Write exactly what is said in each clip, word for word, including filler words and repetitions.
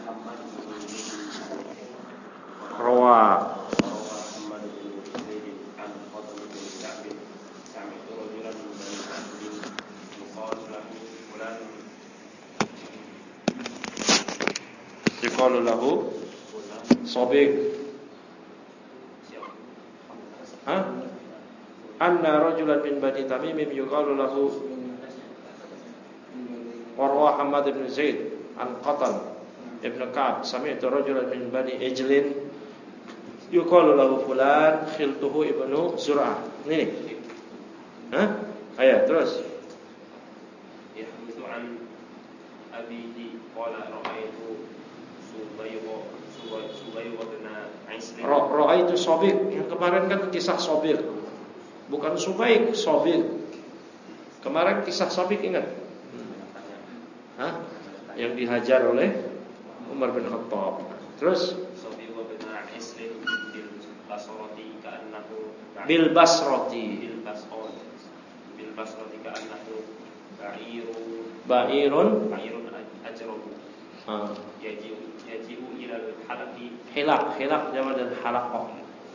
Rawa yuqalu lahu Sabiq. Hah? Anna rajulan min Bani Tamim yuqalu lahu Warwa Hamad bin Zaid an Qatan ibn Ka'ab sami'tu rajulan min Bani Ijlin yuqalu lahu fulan khiltuhu ibnu Zur'ah. Ini nih. Hah? Ayo terus. Yahdithu an abihi qala ra'aytu Subayqa Subayqa bin Islim. Ra'aytu Sabiq. Yang kemarin kan kisah Sabiq. Bukan Subayq, Sabiq. Kemarin kisah Sabiq ingat? Hah? Yang dihajar oleh Umar bin Khattab. Terus Sabiqa bin Islim bil Basrati ka'annahu bil Basrati bil Basrati bil Basrati ka'annahu ba'irun ba'irun ba'irun ajrabu. Ah. Yaji'u yaji'u ila al-halaqi hilaq hilaq jama dan halaqah.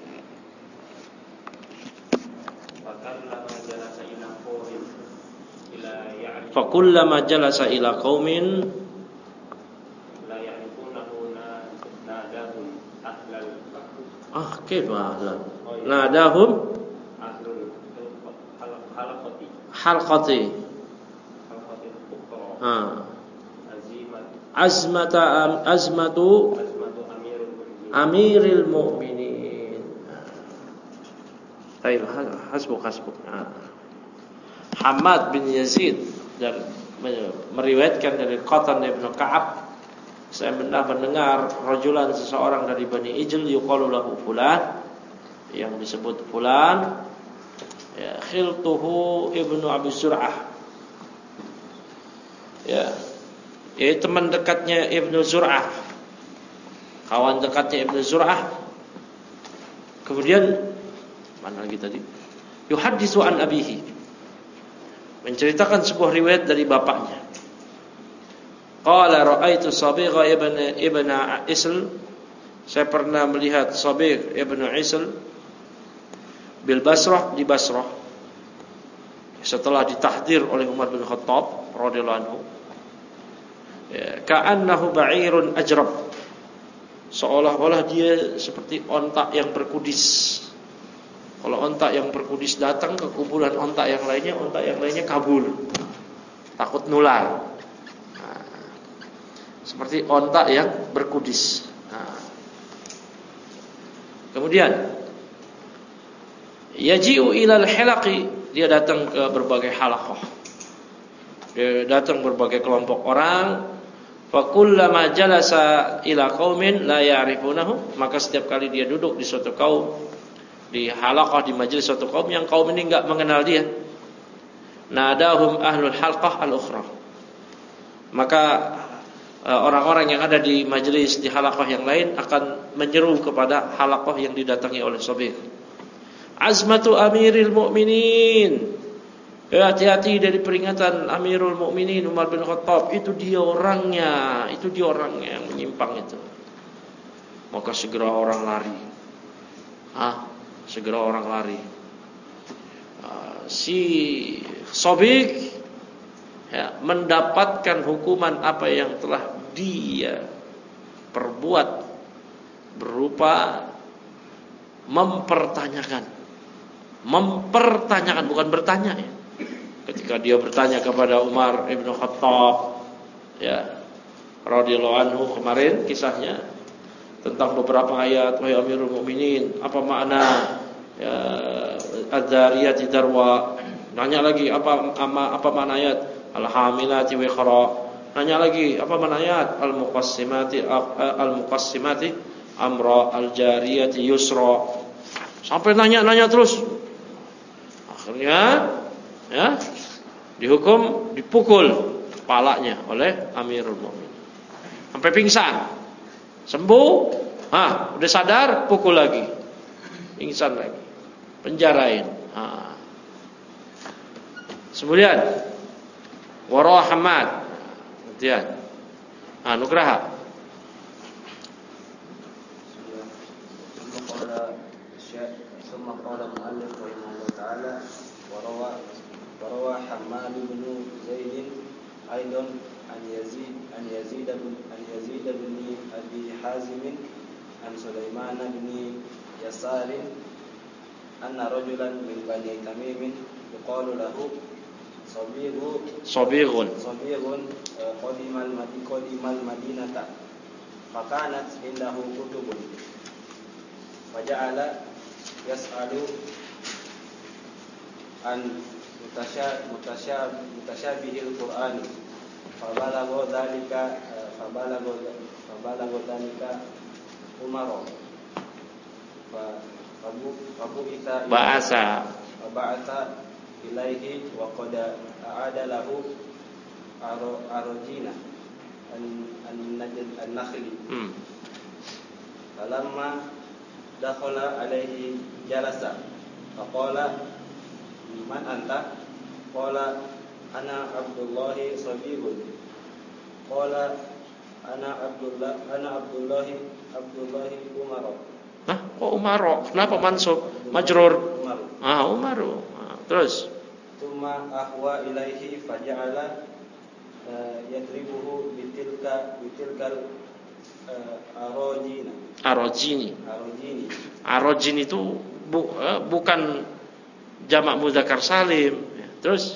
Fakallama jalasa ila qaumin ila ya'rif Fakullama jalasa ila qaumin la ya'rifunahu nadahum ahlal ah kaifa ahlan nadahum ahlul halaqati halqati halaqati ukhra ah azimat azmata azmatu azmatu amirul mu'minin amiril mu'minin. Baik, hasbuk hasbuk. Ah. Hamad bin Yazid dan meriwayatkan dari Qatan ibn Ka'ab, saya pernah mendengar rajulan seseorang dari Bani Ijl yuqalu lahu fulan, yang disebut fulan, ya, khiltuhu ibnu Abi Zur'ah, ya, yaitu teman dekatnya Ibnu Zur'ah, kawan dekatnya Ibnu Zur'ah. Kemudian mana lagi tadi? Yuhaddisu an abihi, menceritakan sebuah riwayat dari bapaknya. Qala ra'aitu Sabiq ibn ibn Isl, saya pernah melihat Sabiq ibn Isl bil Basrah, di Basrah, setelah ditahdir oleh Umar bin Khattab radhiyallahu anhu. Ya, ka'annahu ba'irun ajrab, seolah-olah dia seperti onta yang berkudis. Kalau ontak yang berkudis datang ke kumpulan ontak yang lainnya, ontak yang lainnya kabur, takut nular. Nah, seperti ontak yang berkudis. Nah. Kemudian yaji'u ilal hilaqi, dia datang ke berbagai halaqah, dia datang berbagai kelompok orang. Fakullama jalasa ila qaumin la ya'rifunahu, maka setiap kali dia duduk di suatu kaum, di halaqah, di majelis suatu kaum yang kaum ini enggak mengenal dia, nadahum ahlul halqah al-ukhra, maka uh, orang-orang yang ada di majelis di halaqah yang lain akan menyeru kepada halaqah yang didatangi oleh Sabiq. Azmatu amiril mu'minin, ya, hati-hati dari peringatan Amirul Mukminin Umar bin Khattab, itu dia orangnya, itu dia orangnya yang menyimpang itu. Maka segera orang lari. Ah, segera orang lari. Uh, si Sabiq, ya, mendapatkan hukuman apa yang telah dia perbuat berupa mempertanyakan, mempertanyakan bukan bertanya, ya. Ketika dia bertanya kepada Umar bin Khattab, ya, radhiyallahu anhu, kemarin kisahnya tentang beberapa ayat, wahai Amirul Mukminin, apa makna ya adzariyati darwa? Nanya lagi apa ama, apa makna ayat al-hamilati wiqra? Nanya lagi apa makna ayat al-muqassimati al-muqassimati amra al-jariyati yusra? Sampai nanya-nanya terus. Akhirnya ya dihukum, dipukul kepalanya oleh Amirul Mukminin sampai pingsan. Sembuh, ah, udah sadar, pukul lagi, pingsan lagi, penjarain. Ah. Kemudian Warah Hamad, kemudian ah, Nugraha محمد بن زيد أيضا عن يزيد عن يزيد بن عن يزيد بن أبي حازم عن سليمان بن يسار أن رجلا من بني تميم يقال له صبيغ صبيغ صبيغ قدم المدينة قدم المدينة فكانت عنده كتب فجعل يسأل عن متشابه القرآن فبلغ ذلك فبلغ فبلغ ذلك عمر فبعث بعث فبعث إليه وقد أعاد له أرجين النخل فلما دخل عليه جلس فقال من أنت؟ قال أنا عبد الله صبيغ قال أنا عبد الله أنا عبد الله عبد الله عمر. Hah? Kok Umar? Kenapa mansub? Majrur. Ah, Umar. Ah, terus. Tsumma ahwa ilaihi faja'ala yadribuhu bitilka bitilkal arojina. Arojini. Arojini. Arojin itu bu, eh, bukan jamak mudzakkar salim. Terus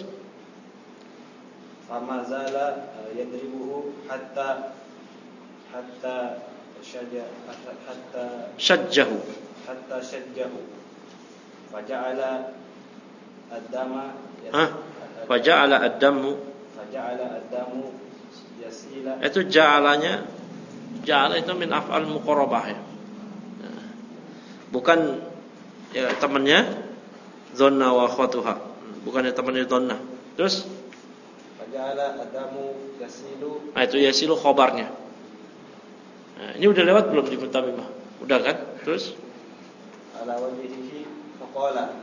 famazala yadribuhu hatta hatta syajja hatta syajjahu hatta syajjahu faja'ala ad-dama ah faja'ala ad-damu faja'ala ad-damu yasila. Itu ja'alanya, ja'ala itu min af'al muqarrabah ya. Bukan ya temannya dhanna wa khatuha, bukannya temannya dhanna. Terus faja'ala ad-damu yasilu. Ah, itu yasilu khobarnya. Nah, ini udah lewat belum di mutamimah? Udah kan? Terus ala wajhihi faqala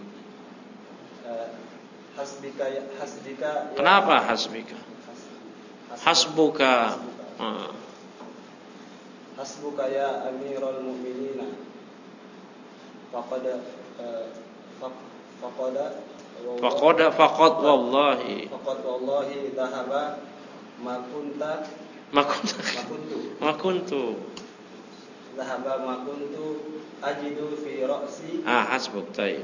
hasbika hasbika. Kenapa hasbika? Hasbuka. Ah. Hasbuka ya Amirul Mukminin. Faqad faqad faqad faqad wallahi faqad wallahi dhahaba ma kunta makuntu makuntu makuntu dhahaba ma kuntu ajidu fi ra'si. ah hasbuk tayyib.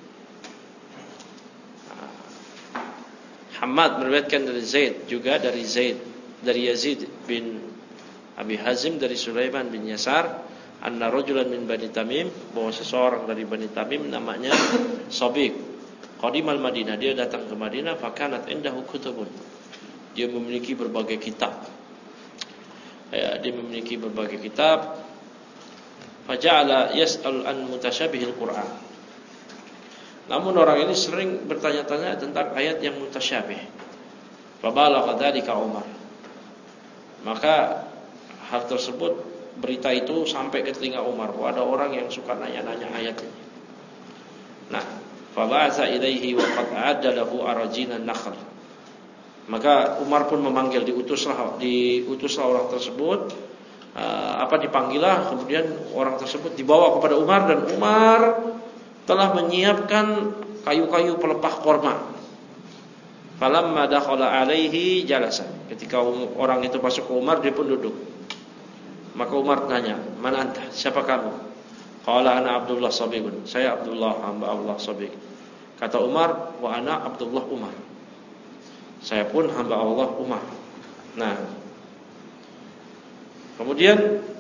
Hamad meriwayatkan dari Zaid, juga dari Zaid dari Yazid bin Abi Hazim dari Sulaiman bin Yasar, anna rajulan min Bani Tamim, bahwa seseorang dari Bani Tamim namanya Sabiq, qadimal Madinah, dia datang ke Madinah, fakanat indahu kutubun, dia memiliki berbagai kitab. Ya, dia memiliki berbagai kitab. Faja'ala yas'al an mutasyabihil Qur'an. Namun orang ini sering bertanya-tanya tentang ayat yang mutasyabih. Fabalagha dzalika Umar. Maka hal tersebut, berita itu sampai ke telinga Umar, bahwa ada orang yang suka nanya-nanya ayat ini. Nah, faba'atsa ilaihi wa qad a'adda lahu arajina nakhl. Maka Umar pun memanggil, diutuslah diutuslah orang tersebut, uh, apa dipanggillah, kemudian orang tersebut dibawa kepada Umar, dan Umar telah menyiapkan kayu-kayu pelepah korma. Falamma dakhala alaihi jalasa. Ketika orang itu masuk ke Umar, dia pun duduk. Maka Umar tanya, "Man anta? Siapa kamu?" Qala ana Abdullah Sabiqun. Saya Abdullah, hamba Allah Sabiq. Kata Umar, "Wa ana Abdullah Umar." Saya pun hamba Allah Umar. Nah, kemudian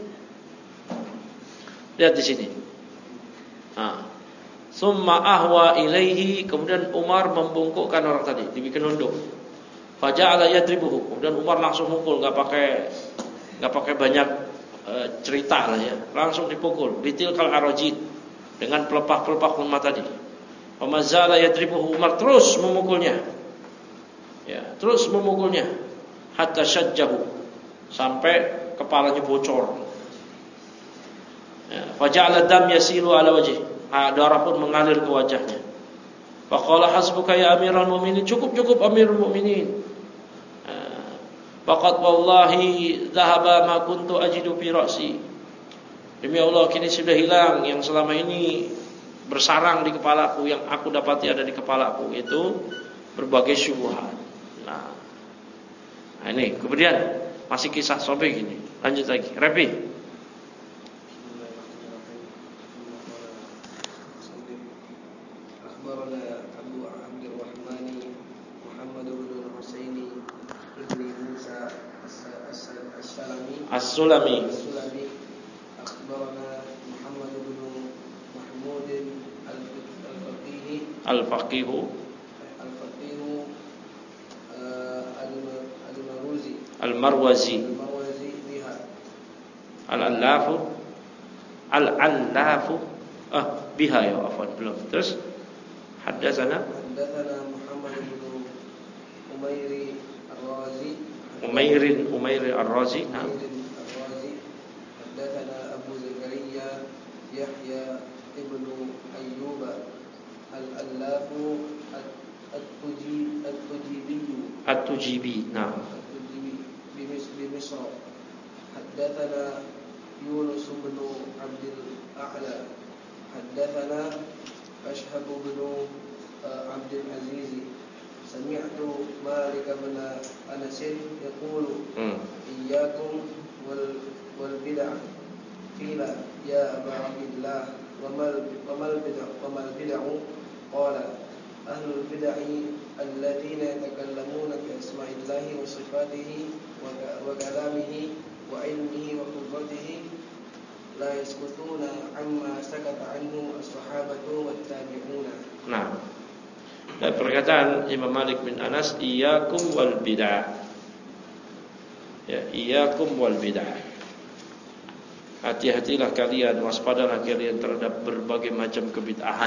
lihat di sini. Nah, summa ahwa ilaihi, kemudian Umar membungkukkan orang tadi, dibikin nunduk. Faja'ala yadribuhu, kemudian Umar langsung mukul, enggak pakai enggak pakai banyak e, cerita lah ya, langsung dipukul. Bitilkal arajid, dengan pelepah-pelepah kurma tadi. Famazala yadribuhu, Umar terus memukulnya. Ya, terus memukulnya hatta syajjahu, sampai kepalanya bocor. Ya, faja'ala dam yasilu ala wajhi, darah pun mengalir ke wajahnya. Faqala hasbuka ya Amirul Mukminin, cukup cukup Amirul Mukminin. Faqad wallahi dhahaba ma kuntu ajidu fi ra'si. Demi Allah, kini sudah hilang yang selama ini bersarang di kepalaku, yang aku dapati ada di kepalaku, itu berbagai syubhat. Nah, nah ini kemudian masih kisah sobek ini. Lanjut lagi, Rabi. Akhbarana Abu Abdurrahman Muhammad bin Husain ibn Musa As-Sulami As-Sulami. As-Sulami akhbarana Muhammad bin Mahmud Al-Faqih Al-Faqih Al-Faqih Al-Marwazi Al-Marwazi Al-Marwazi biha Al-Allafu Al-Allafu ah biha ya afwan belum. Terus haddatsana haddatsana Muhammad bin Umairi Ar-Razi Umairin Umair Ar-Razi. Nah. Ar-Razi haddatsana Abu Zakaria Yahya ibnu Ayyub Al-Allafu At-Tujibi At-Tujibi At-Tujibi. Nah. At-Tujibi bi Misr haddatsana Yunus bin Abdul A'la haddatsana Ashhab bin Abdul Aziz sami'tu Malik bin Anas yaqulu iyyakum wal wal bid'ah qila ya Aba Abdillah wa mal wa mal bid'ah wa mal bid'ah qala ahlul bid'ah alladziina yatakallamuna bi asma'illahi wa sifatihi wa kalamihi wa ilmihi wa qudratihi la yaskutuna amma sakata anhu as-sahabatu wat tabi'una. Nah, dan perkataan Imam Malik bin Anas, iyyakum wal bid'ah. Ya, iyyakum wal bid'ah. Hati-hatilah kalian, waspadalah kalian terhadap berbagai macam kebid'ahan.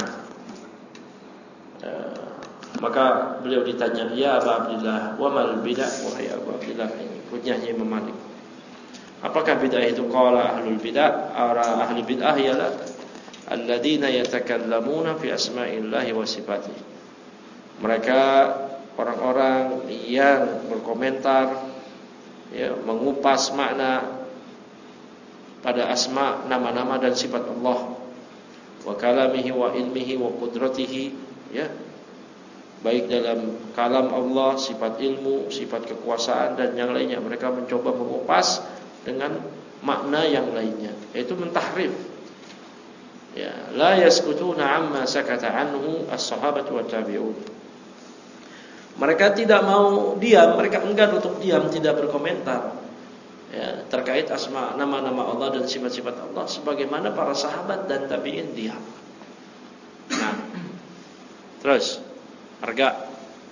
Uh, maka beliau ditanya, ya Aba Abdillah, wa mal bid'ah? Wahai Abu Abdillah, ini kunyahnya Imam Malik. Apakah bid'ah itu? Qala ahlul bid'ah, ara ahli bid'ah ialah alladzina yatakallamuna fi asma'illahi wa sifatihi. Mereka orang-orang yang berkomentar, ya, mengupas makna pada asma, nama-nama dan sifat Allah, wa kalamihi wa ilmihi wa qudratihi, ya, baik dalam kalam Allah, sifat ilmu, sifat kekuasaan dan yang lainnya. Mereka mencoba mengupas dengan makna yang lainnya, yaitu mentahrif. Ya, la yaskutuna amma sakata anhu as-sahabatu wat tabi'un. Mereka tidak mau diam, mereka enggan untuk diam, tidak berkomentar, ya, terkait asma, nama-nama Allah dan sifat-sifat Allah, sebagaimana para sahabat dan tabi'in diam. Nah, terus harga.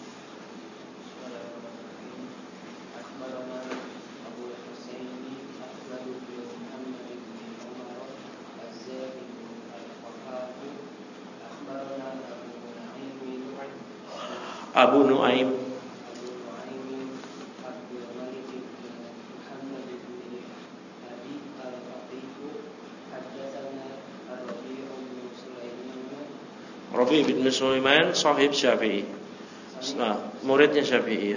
Abu Nuaim Rabi bin Sulaiman sahib Syafi'i. Nah, muridnya Syafi'i, ya.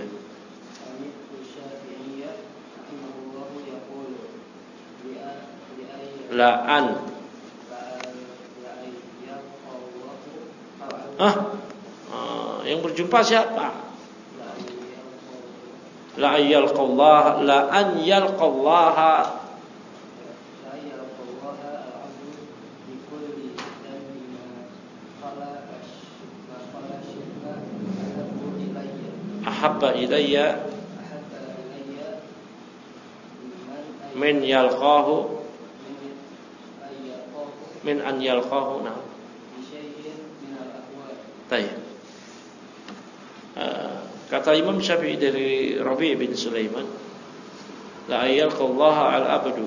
La'an Ah yang berjumpa siapa? La yalqallah la an yalqallaha ahabba ilayya min yalqahu min an yalqahu. Nah, baik. Kata Imam Syafi'i dari Rabi' bin Sulaiman, la yalqallaha al-abdu,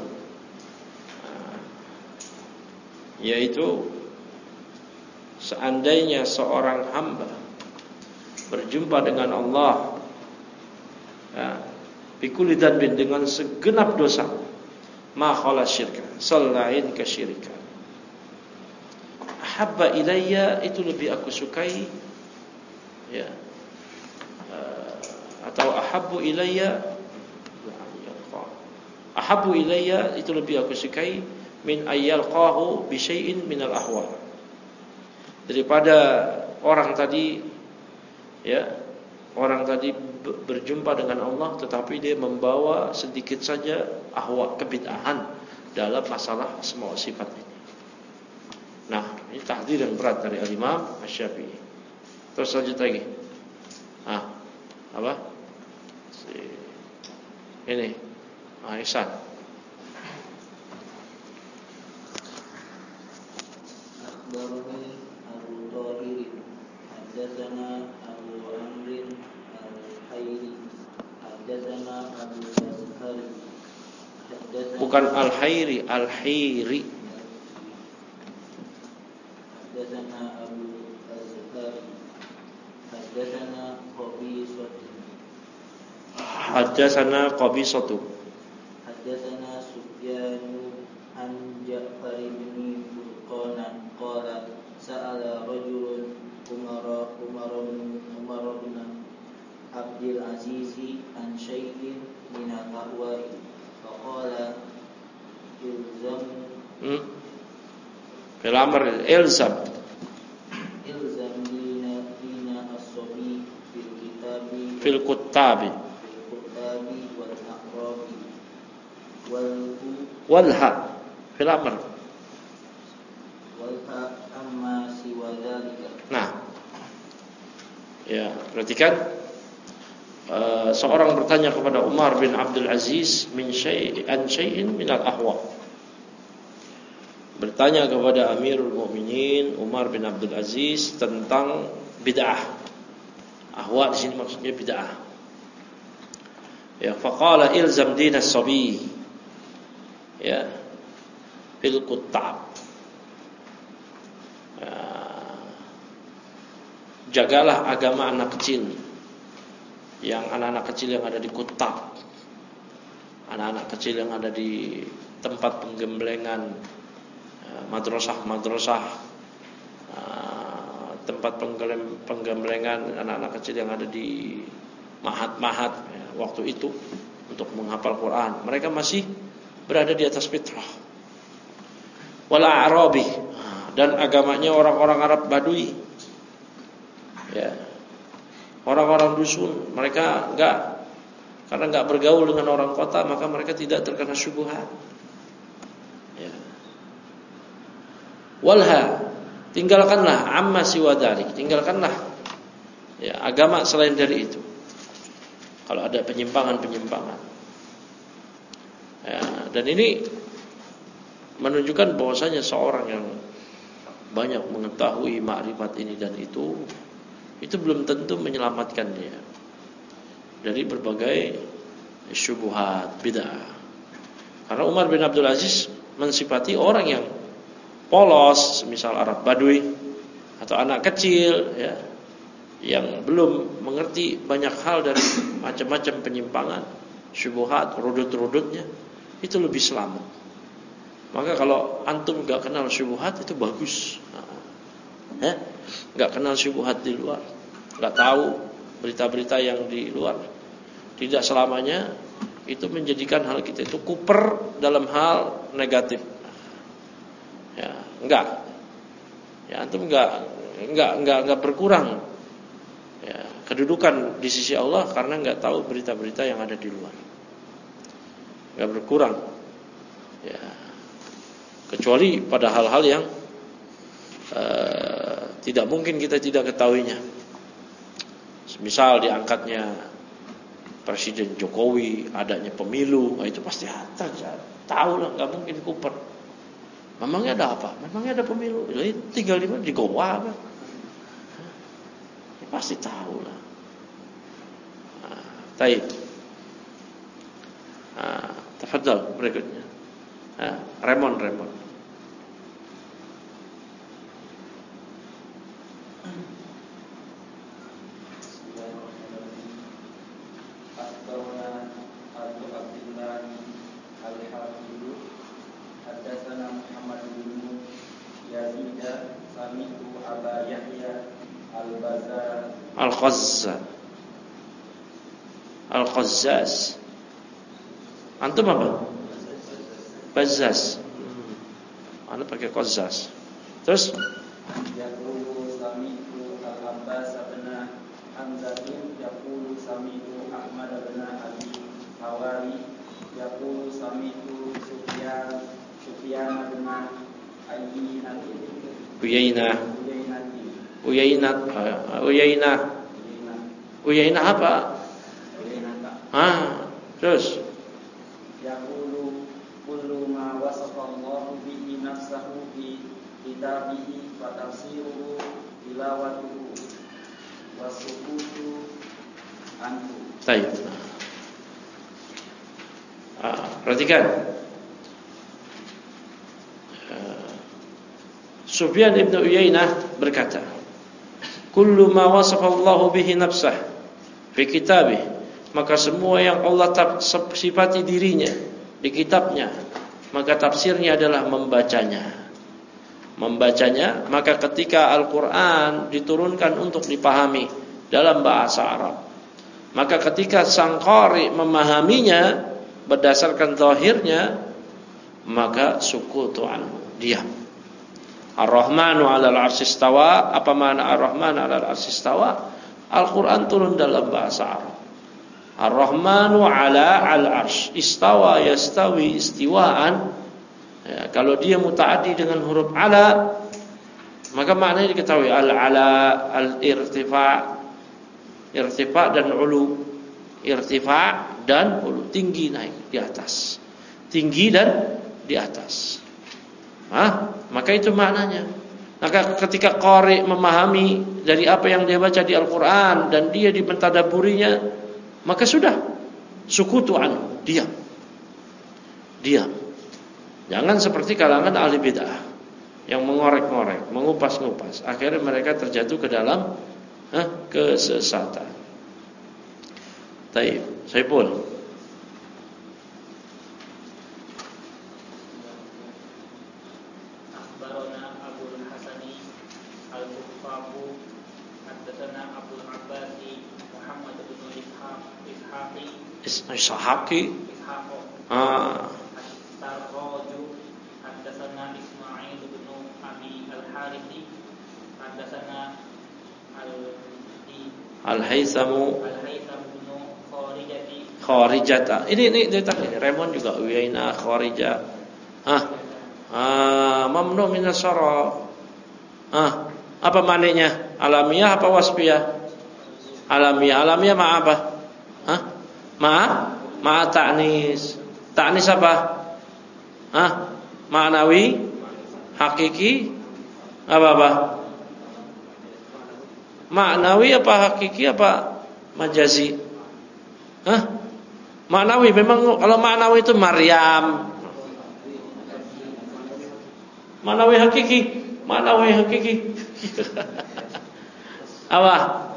yaitu seandainya seorang hamba berjumpa dengan Allah, ya, bikulli dzanbin, dengan segenap dosa, ma khala syirka, selain kesyirikan. Ahabba ilayya, itu lebih aku sukai, ya, atau ahabbu ilayya, ahabbu ilayya itu lebih aku sukai min ayyalqahu bi syai'in minal ahwal, daripada orang tadi, ya, orang tadi berjumpa dengan Allah, tetapi dia membawa sedikit saja ahwa kebid'ahan dalam masalah asma wa sifat ini. Nah, ini tahdzir yang berat dari Al-Imam Asy-Syafi'i. Terus lanjut lagi. Ah, apa? Si, ini, ah, Ihsan. Akhbarani Abu Thahir, haddatsana Abu Amr al-Hayri, haddatsana Abu Azhari, haddatsana Bukan Al-Hayri, Al-Hayri. haddatsana Abu Azhari, haddatsana Qabisah, Haddatsana Qabisatu. haddatsana Sufyan an Ja'far bin Burqana qala sa'ala rajulun Umar Umar bin Umar bin Abdul Aziz an syai'in min al-ahwa'i faqala ilzam Hmm. Fil amr ilzam. ilzam dina dina as-sabi fil kitabi Fil kuttabi. fil kitabi wal aqrabi wal Walha. Fil amr. wal amma siwa dzalika. Nah, ya, perhatikan uh, seorang bertanya kepada Umar bin Abdul Aziz min syai'an syai'in min al-ahwa. Bertanya kepada Amirul Mukminin Umar bin Abdul Aziz tentang bid'ah. Ahwa di sini maksudnya bid'ah. Ya, faqala ilzam dinas sabi. Ya, fil kuttab. Ya, jagalah agama anak kecil, yang anak-anak kecil yang ada di kutab, anak-anak kecil yang ada di tempat penggemblengan, madrasah-madrasah, tempat penggemblengan anak-anak kecil yang ada di mahat-mahat ya, waktu itu untuk menghafal Quran. Mereka masih berada di atas fitrah. Wala Arabi, dan agamanya orang-orang Arab Badui. Ya. Orang-orang dusun, mereka enggak, karena enggak bergaul dengan orang kota, maka mereka tidak terkena syubhat. Ya. Walha, tinggalkanlah amma siwa dzalik, tinggalkanlah ya agama selain dari itu. Kalau ada penyimpangan-penyimpangan. Ya, dan ini menunjukkan bahwasanya seorang yang banyak mengetahui makrifat ini dan itu, itu belum tentu menyelamatkan dia dari berbagai syubhat bid'ah. Karena Umar bin Abdul Aziz mensifati orang yang polos, misal Arab Badui atau anak kecil ya, yang belum mengerti banyak hal dari macam-macam penyimpangan, syubhat, rudut-rudutnya, itu lebih selamat. Maka kalau antum gak kenal syubhat itu bagus. Ya, gak kenal syubhat di luar, gak tahu berita-berita yang di luar, tidak selamanya itu menjadikan hal kita itu kuper dalam hal negatif. Ya, enggak. Ya, antum enggak enggak enggak enggak berkurang ya kedudukan di sisi Allah karena enggak tahu berita-berita yang ada di luar. Enggak berkurang. Ya. Kecuali pada hal-hal yang uh, tidak mungkin kita tidak ketahuinya. Misal diangkatnya Presiden Jokowi, adanya pemilu, nah itu pasti tahu lah, enggak mungkin kuper. Memangnya ada apa? Memangnya ada pemilu? Jadi tinggal di mana? Di Goa apa? Ya, pasti tahu lah. Nah, taib. Nah, tafadhal berikutnya. Nah, Remon, Remon. Al-Qazzaz. Al-Qazzaz. Antum apa? Bazzaz. Hmm. Anda pakai Qazzaz. Terus yaqulu sami'tu al-Abbas bin Hamzatin yaqulu sami'tu Ahmad bin Abi Hawari yaqulu sami'tu Sufyan Sufyan bin Ayyinah Uyainah Uyainah Uyainah Uyainah apa? Ah, terus yaqulu kullu ma wasafa Allahu bihi nafsahu fi kitabihi wa tafsiruhu tilawatuhu wa sukutu anhu. Baik. Ah, perhatikan. Uh, Sufyan ibn Uyainah berkata, "Kullu ma wasafa Allahu bihi nafsah fi kitabih." Maka semua yang Allah sifati dirinya di kitabnya, maka tafsirnya adalah membacanya. Membacanya, maka ketika Al-Quran diturunkan untuk dipahami dalam bahasa Arab, maka ketika sang qari memahaminya berdasarkan zahirnya, maka sukutu anhu, diam. Ar-Rahmanu 'alal 'arsy istawa. Apa makna Ar-Rahman 'alal 'arsy istawa? Al-Quran turun dalam bahasa Arab. Ar-Rahmanu 'ala al-'arsy istawa yastawi istiwaan. Ya, kalau dia mutaaddi dengan huruf ala, maka maknanya diketahui al-ala, al-irtifa, irtifa dan ulu. Irtifa dan ulu, tinggi naik di atas, tinggi dan di atas. Hah? Maka itu maknanya. Maka ketika qari memahami dari apa yang dia baca di Al-Quran dan dia mentadabburinya, maka sudah sukutu anhu, diam. Diam. Jangan seperti kalangan ahli bid'ah yang mengorek-ngorek, mengupas-ngupas, akhirnya mereka terjatuh ke dalam eh, kesesatan. Taib, Saiful. Akhbarana Abul Hasani Al-Bukhari haddatsana Abul Abbasi Muhammad bin Ishaq Ishaqi Ishaqi Ishaqo ah At-Tarraju haddatsana Ismail bin Abi Al-Harithi haddatsana Al-Di Al-Haythamu Al-Haytham bin Kharijati Kharijata. Ini ini datang ini Raymond juga Uyainah Kharijah. Ah. Ah, mamnu minas syara. Ah, apa maknanya? Alamiah apa wasfiyah? Alamiah. Alamiah ma apa? Hah? Ma ma ta'nis. Ta'nis apa? Hah? Ma'nawi? Hakiki? Apa-apa? Ma'nawi apa hakiki apa majazi? Hah? Ma'nawi, memang kalau ma'nawi itu Maryam. Ma'nawi hakiki, ma'nawi hakiki. Apa?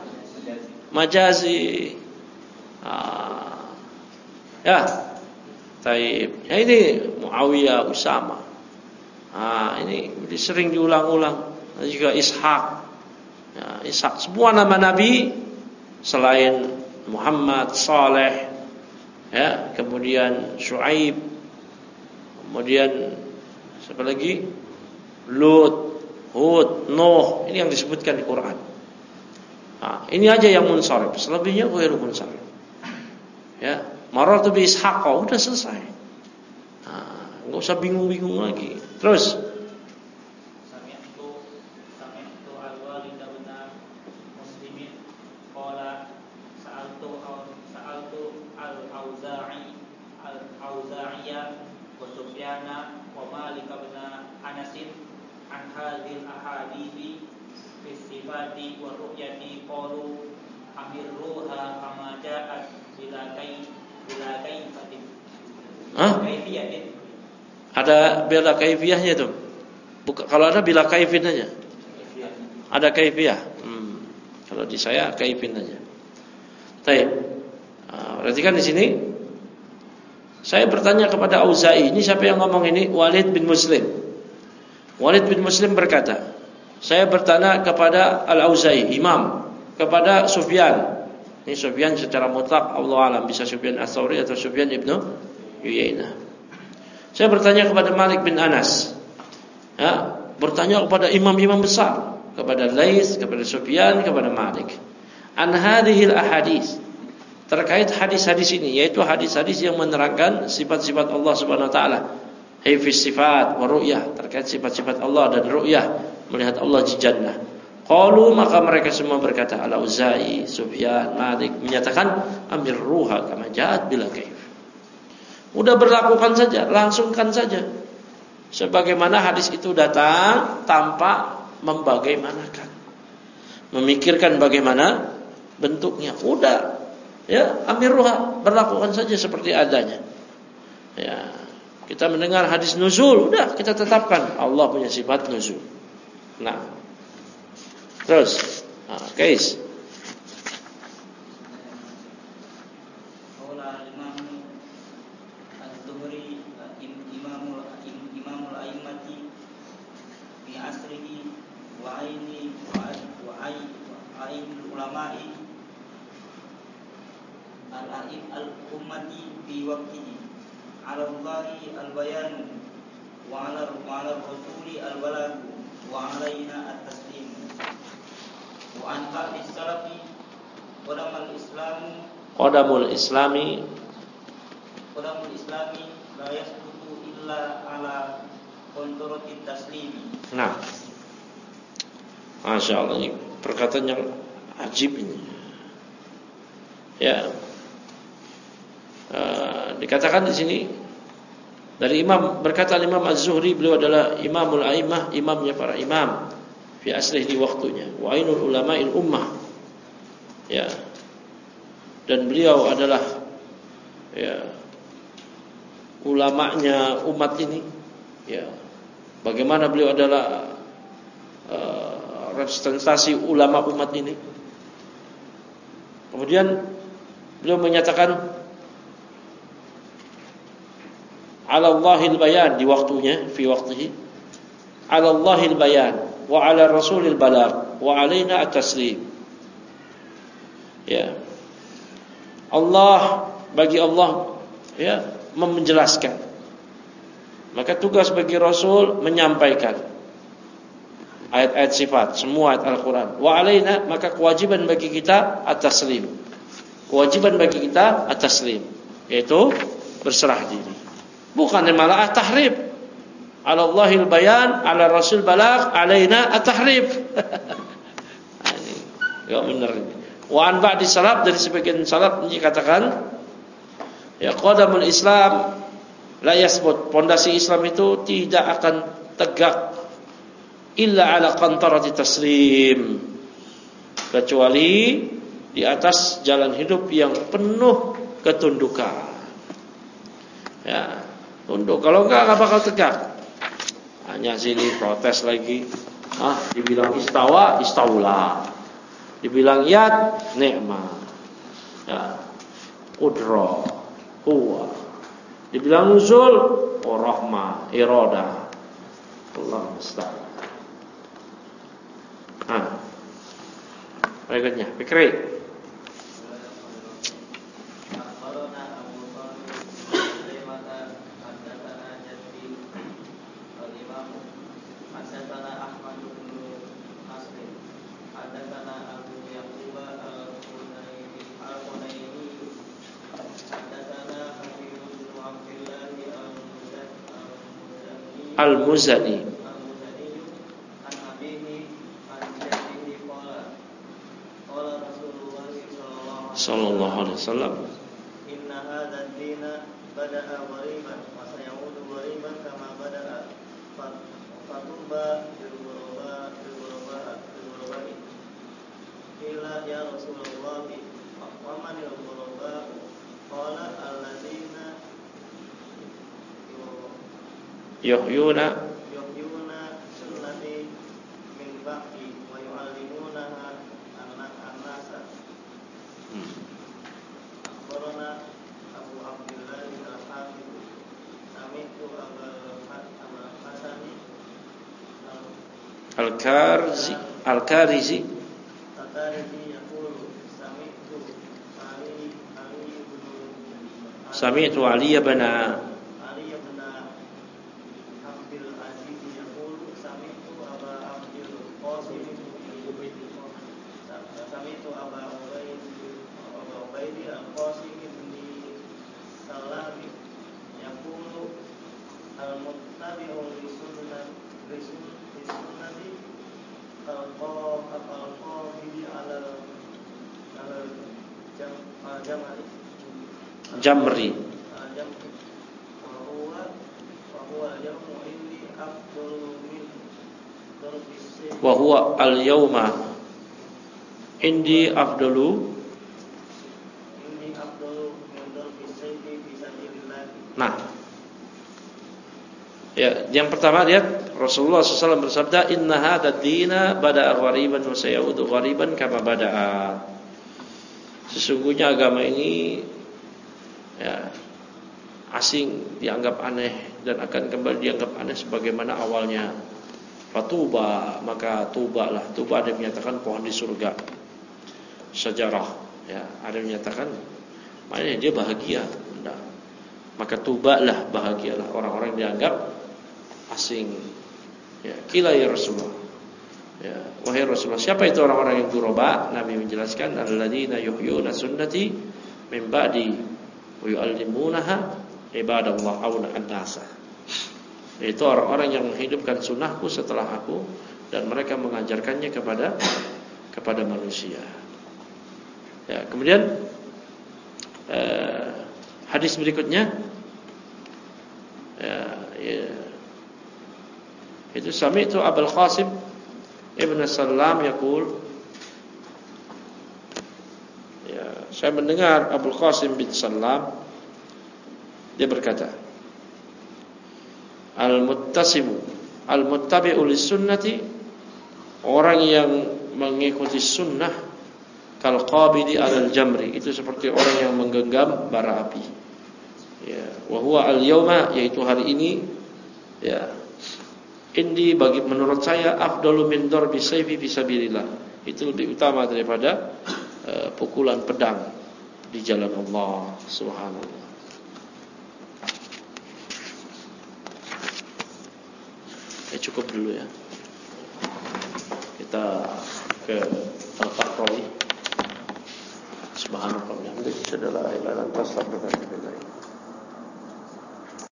Majazi. Ah. Ya. Taib. Ya ini Muawiyah, Usama. Ah, ini sering diulang-ulang. Dan juga Ishaq. Ya, Ishaq. Semua nama Nabi selain Muhammad, Saleh, ya, kemudian Syuaib, kemudian siapa lagi? Lut, Hud, Nuh. Ini yang disebutkan di Quran. Nah, ini aja yang munsharif. Selebihnya ghairu munsharif. Ya, marartu bi Ishaq, udah selesai. Nah, enggak usah bingung-bingung lagi. Terus Sami'tu Sami'tu al-Walid bin Muslimin qala sa'altu sa'altu al-Auza'i al-Auza'iyya wa Sufyana wa Malik bin Anas an hadhil ahadithi fi sifati wa ru'yati qalu amirruha kama ja'at bila kai bila kaifatin. Hah? Kaifiyatin. Ada bila kaifiyahnya tuh. Bukan, kalau ada bila kaifin aja. Ada kaifiyah. Hmm. Kalau di saya kaifin aja. Baik. Nah, perhatikan di sini. Saya bertanya kepada Auza'i. Ini siapa yang ngomong ini? Walid bin Muslim. Walid bin Muslim berkata, saya bertanya kepada Al-Auza'i, imam, kepada Sufyan. Ini Sufyan secara mutlak, Allah alam, bisa Sufyan Ats-Tsauri atau Sufyan ibnu Uyainah. Saya bertanya kepada Malik bin Anas, ya, bertanya kepada imam-imam besar, kepada Laits, kepada Sufyan, kepada Malik. an hadhil ahadits, terkait hadis-hadis ini, yaitu hadis-hadis yang menerangkan sifat-sifat Allah Subhanahu wa taala, hafiz sifat wa ru'yah, terkait sifat-sifat Allah dan ru'yah, melihat Allah di jannah. Qalu, maka mereka semua berkata, Al-Auza'i, Sufyan, Malik menyatakan amir ruha kama ja'at bila kaif. Udah berlakukan saja, langsungkan saja sebagaimana hadis itu datang, tanpa membagaimanakan, memikirkan bagaimana bentuknya. Udah, ya, amir ruha, berlakukan saja seperti adanya. Ya, kita mendengar hadis nuzul, udah kita tetapkan Allah punya sifat nuzul. Nah, terus, nah, guys. Al-ummati fi waqtihi 'ala Allahi al-bayan wa 'ala wa 'ala rasuli al-balagh wa 'alaina at-taslim wa an ba'di salafi qadamul islami qadamul islami qadamul islami la yasbutu illa 'ala qantarati taslimi. Nah, Masya Allah, ini perkataan yang ajib ini. Ya, Uh, dikatakan di sini dari imam, berkata Imam Az-Zuhri, beliau adalah imamul a'immah, imamnya para imam fi asrih di waktunya, wa ainul ulama'il ummah. Ya, dan beliau adalah, ya, ulamanya umat ini. Ya, bagaimana beliau adalah uh, representasi ulama umat ini. Kemudian beliau menyatakan ala Allahil bayan, di waktunya, fi waktihi, ala Allahil bayan wa ala rasulil balagh wa alaina at-taslim. Ya, Allah, bagi Allah, ya, menjelaskan, maka tugas bagi Rasul menyampaikan ayat-ayat sifat, semua ayat Al-Quran. Wa alaina, maka kewajiban bagi kita at-taslim, kewajiban bagi kita at-taslim, yaitu berserah diri. Bukan malah at-tahrif. Ala Allahil bayan, ala Rasul balagh, alaina at-tahrif. Ini enggak benar ini. Wa an ba'di salaf, dari sebagian salaf dikatakan, ya, qadamul Islam la yasbut, pondasi Islam itu tidak akan tegak illa ala qantarati taslim, kecuali di atas jalan hidup yang penuh ketundukan. Ya, tunduk. Kalau enggak, enggak bakal tegak. Hanya sini protes lagi. Ah, dibilang istawa, istaula. Dibilang yad, ni'mah. Ya, qudra, quwwah. Dibilang nuzul, oh, rahmah, iradah. Allah musta'an. Ah. Berikutnya, fikri. Al-Muzani sallallahu alaihi wasallam, inna hadzal dina bada'a ghariban wa sayaudu ghariban kama bada'a fatuba bil ghuraba bil ghuraba bil ghuraba. Qila ya Rasulullah wa man al ghuraba? Qala alladzina yuhyuna yuhyuna sunnati min ba'di wa yu'allimunaha an-nasa. Akhbarana Abu Abdullah al-Hafiz sami'tu Abul Hasani Al-Karzi Al-Karizi Al-Karizi yaqulu sami'tu Ali Ali bin Sami'tu Ali bin Sami'tu Aba muttabi'un li sunnah li sunnati qalqa qalqa bihi ala ala jam jamali Jamri. jamri wa huwa wa huwa yawmu inni afdalu min darbi sayf Wa huwa al-yawma indi afdalu. inni afdalu min darbi sayfi fi sabilillah. Nah, ya, yang pertama lihat Rasulullah shallallahu alaihi wasallam bersabda, Inna hadha dina bada'a ghariban wa sayaudu ghariban kama bada'a. Sesungguhnya agama ini ya asing, dianggap aneh, dan akan kembali dianggap aneh sebagaimana awalnya. Fatuba, maka tubalah. Tuba ada yang menyatakan pohon di surga. Sejarah, ya, ada yang menyatakan maknanya dia bahagia. Nah, maka tubalah, bahagialah orang-orang yang dianggap asing. Ya, kila ya Rasulullah. Ya, wahai Rasulullah, siapa itu orang-orang yang ghuraba? Nabi menjelaskan, alladzina yuhyuna sunnati min ba'di wa yu'allimunaha ibadallah auna an-nasa. Yaitu orang-orang yang menghidupkan sunnahku setelah aku, dan mereka mengajarkannya kepada kepada manusia. Ya, kemudian eh, hadis berikutnya, ya, ya, itu sami itu Abul Qasim Ibn Salam yaqul, ya, saya mendengar Abul Qasim bin Salam, dia berkata, Al-muttasimu al-muttabi'u lis-sunnati, orang yang mengikuti sunnah, kal qabidi 'alal jamri, itu seperti orang yang menggenggam bara api. Ya, wa huwa al-yauma, yaitu hari ini, ya, indi bagi menurut saya afdalu min darbi sayfi fi sabilillah, itu lebih utama daripada uh, pukulan pedang di jalan Allah Subhanallah. Ya, cukup dulu ya. Kita ke Al-Qahrawi. Subhanallah, alhamdulillah, la ilaha illa anta, astaghfiruka wa atubu ilaik.